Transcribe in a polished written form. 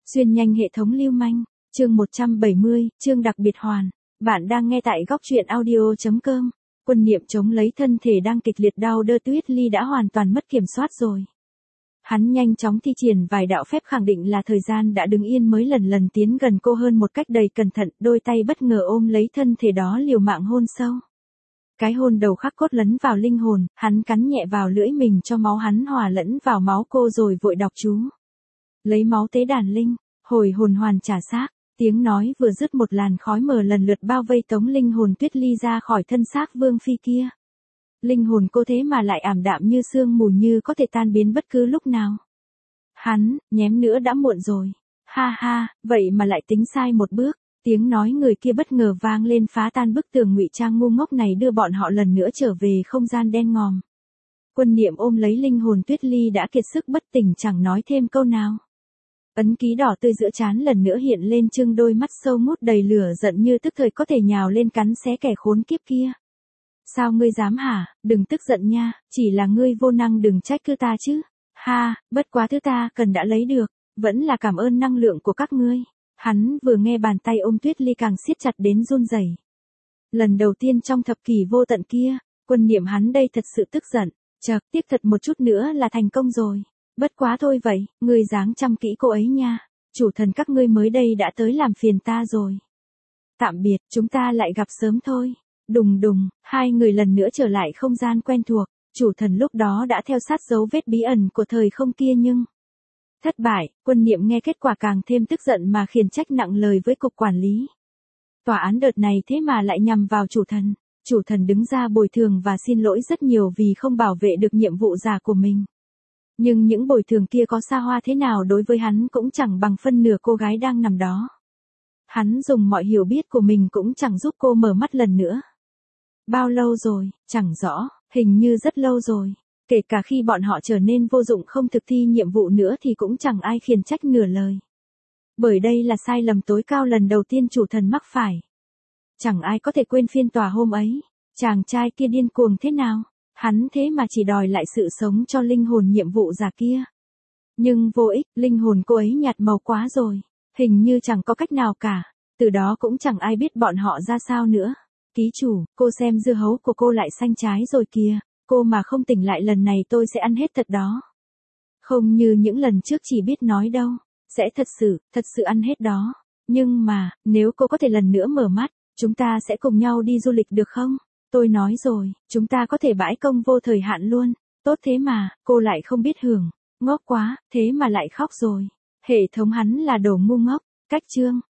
Xuyên nhanh hệ thống lưu manh, chương 170, chương đặc biệt hoàn. Bạn đang nghe tại góc truyện audio.com. Quân Niệm chống lấy thân thể đang kịch liệt đau đớn, Tuyết Ly đã hoàn toàn mất kiểm soát rồi. Hắn nhanh chóng thi triển vài đạo phép khẳng định là thời gian đã đứng yên mới lần lần tiến gần cô hơn một cách đầy cẩn thận, đôi tay bất ngờ ôm lấy thân thể đó liều mạng hôn sâu. Cái hôn đầu khắc cốt lấn vào linh hồn, hắn cắn nhẹ vào lưỡi mình cho máu hắn hòa lẫn vào máu cô rồi vội đọc chú. Lấy máu tế đàn linh, hồi hồn hoàn trả xác. Tiếng nói vừa dứt, một làn khói mờ lần lượt bao vây tống linh hồn Tuyết Ly ra khỏi thân xác vương phi kia. Linh hồn cô thế mà lại ảm đạm như sương mù, như có thể tan biến bất cứ lúc nào. Hắn, nhém nữa đã muộn rồi. Ha ha, vậy mà lại tính sai một bước. Tiếng nói người kia bất ngờ vang lên, phá tan bức tường ngụy trang ngu ngốc này, đưa bọn họ lần nữa trở về không gian đen ngòm. Quân Niệm ôm lấy linh hồn Tuyết Ly đã kiệt sức bất tỉnh, chẳng nói thêm câu nào. Ấn ký đỏ tươi giữa trán lần nữa hiện lên, trưng đôi mắt sâu mút đầy lửa giận như tức thời có thể nhào lên cắn xé kẻ khốn kiếp kia. Sao ngươi dám hả? Đừng tức giận nha, chỉ là ngươi vô năng, đừng trách cứ ta chứ. Ha, bất quá thứ ta cần đã lấy được, vẫn là cảm ơn năng lượng của các ngươi. Hắn vừa nghe bàn tay ôm Tuyết Ly càng siết chặt đến run rẩy. Lần đầu tiên trong thập kỷ vô tận kia, Quân Niệm hắn đây thật sự tức giận. Chậc, tiếc thật, một chút nữa là thành công rồi. Bất quá thôi vậy, ngươi dáng chăm kỹ cô ấy nha. Chủ thần các ngươi mới đây đã tới làm phiền ta rồi. Tạm biệt, chúng ta lại gặp sớm thôi. Đùng đùng, hai người lần nữa trở lại không gian quen thuộc. Chủ thần lúc đó đã theo sát dấu vết bí ẩn của thời không kia nhưng thất bại. Quân Niệm nghe kết quả càng thêm tức giận mà khiển trách nặng lời với cục quản lý. Tòa án đợt này thế mà lại nhằm vào chủ thần. Chủ thần đứng ra bồi thường và xin lỗi rất nhiều vì không bảo vệ được nhiệm vụ giả của mình. Nhưng những bồi thường kia có xa hoa thế nào đối với hắn cũng chẳng bằng phân nửa cô gái đang nằm đó. Hắn dùng mọi hiểu biết của mình cũng chẳng giúp cô mở mắt lần nữa. Bao lâu rồi, chẳng rõ, hình như rất lâu rồi. Kể cả khi bọn họ trở nên vô dụng không thực thi nhiệm vụ nữa thì cũng chẳng ai khiển trách nửa lời. Bởi đây là sai lầm tối cao lần đầu tiên chủ thần mắc phải. Chẳng ai có thể quên phiên tòa hôm ấy. Chàng trai kia điên cuồng thế nào, hắn thế mà chỉ đòi lại sự sống cho linh hồn nhiệm vụ giả kia. Nhưng vô ích, linh hồn cô ấy nhạt màu quá rồi. Hình như chẳng có cách nào cả. Từ đó cũng chẳng ai biết bọn họ ra sao nữa. Ký chủ, cô xem dưa hấu của cô lại xanh trái rồi kìa. Cô mà không tỉnh lại lần này tôi sẽ ăn hết thật đó. Không như những lần trước chỉ biết nói đâu. Sẽ thật sự ăn hết đó. Nhưng mà, nếu cô có thể lần nữa mở mắt, chúng ta sẽ cùng nhau đi du lịch được không? Tôi nói rồi, chúng ta có thể bãi công vô thời hạn luôn. Tốt thế mà, cô lại không biết hưởng. Ngốc quá, thế mà lại khóc rồi. Hệ thống hắn là đồ ngu ngốc. Cách chương.